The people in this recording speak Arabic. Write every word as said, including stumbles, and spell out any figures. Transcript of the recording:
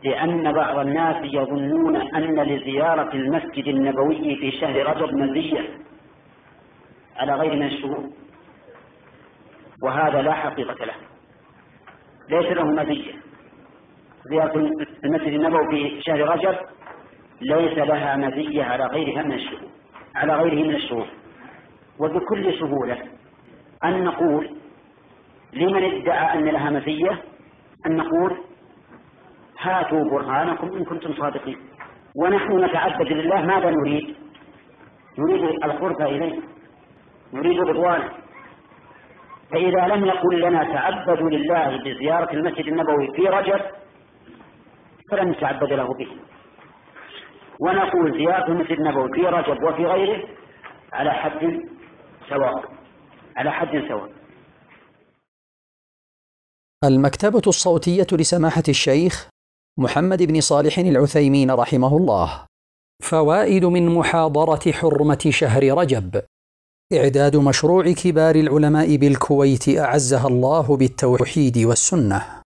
لأن بعض الناس يظنون أن لزيارة المسجد النبوي في شهر رجب مزية على غير من الشهور، وهذا لا حقيقة له، ليس له مزية. زيارة المسجد النبوي في شهر رجب ليس لها مزية على غيرها من الشهور على غيره من الشهور. وبكل سهولة أن نقول لمن ادعى أن لها مزية أن نقول هاتوا برهانكم إن كنتم صادقين، ونحن نتعبد لله. ماذا نريد؟ نريد القرب إليه، نريد رضوانه. فإذا لم يقل لنا تعبدوا لله بزيارة المسجد النبوي في رجب فلن نتعبد له به، ونقول زيارة المسجد النبوي في رجب وفي غيره على حد سواء على حد سواء. المكتبة الصوتية لسماحة الشيخ محمد بن صالح العثيمين رحمه الله. فوائد من محاضرة حرمة شهر رجب. إعداد مشروع كبار العلماء بالكويت أعزها الله بالتوحيد والسنة.